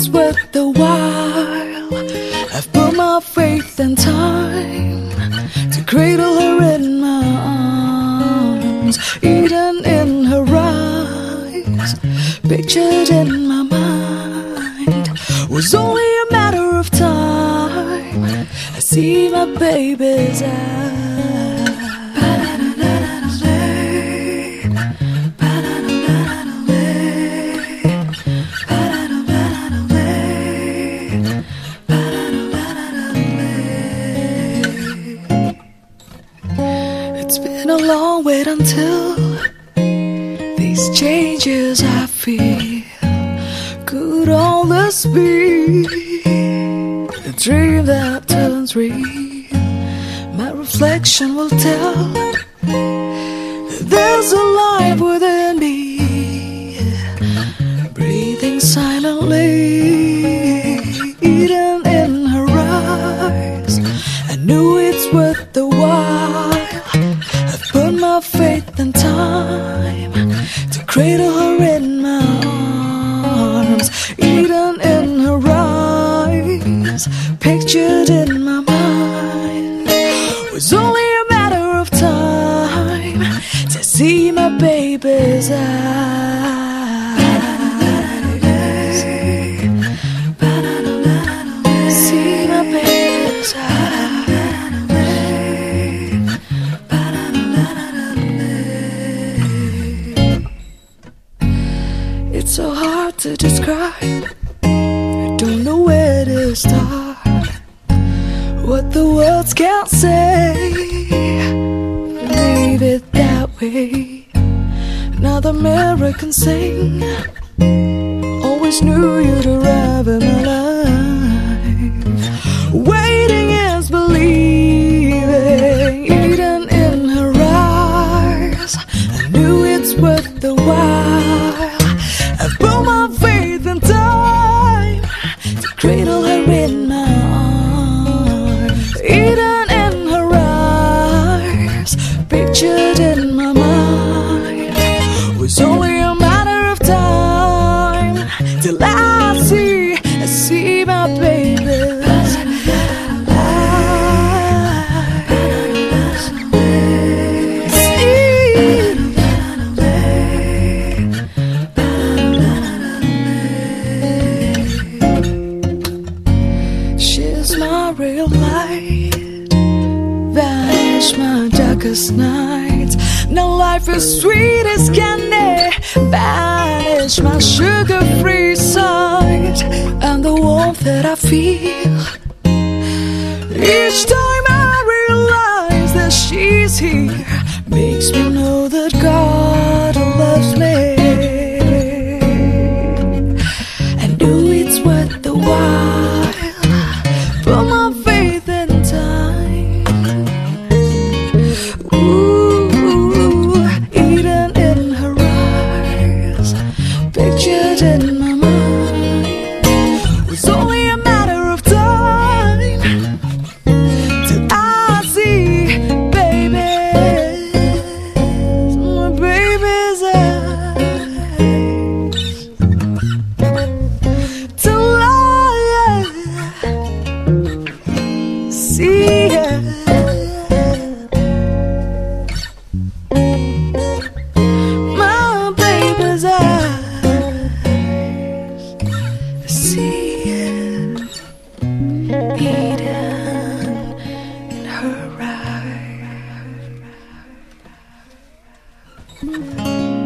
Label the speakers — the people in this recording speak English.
Speaker 1: it's worth the while. I've put my faith and time to cradle her in my arms, Eden in her eyes, pictured in my mind. Was only a matter of time. I see my baby's eyes. It's been a long wait until these changes I feel. Could all this be a dream that turns real? My reflection will tell that there's a life within me, breathing silently, Eden in her eyes. I knew it's worth the while. I've put my faith and time to cradle her in my arms, Eden in her eyes, pictured in my mind. It was only a matter of time to see my baby's eyes. See my baby's eyes. It's so hard to describe. I don't know where to start. What the words can't say, leave it that way. Another mirror can sing. Always knew you'd arrive in my life. Waiting is believing, Eden in her eyes. I knew it's worth the while. I've put my faith and time to cradle her in my arms, Eden in her eyes, pictured in my mind. It was only a matter of time till I see my baby's eyes. She's my real light, vanish my darkest nights. Now life is sweet as candy, banish my sugar-free side. And the warmth that I feel each time I realize that she's here makes me know that God loves me. I knew it's worth the while. Put my faith in time. Ooh, Eden in her eyes, pictured in my mind. It was only a matter of time till I see my baby's eyes. Till I see it. My baby's eyes. I see it. Eden in her eyes.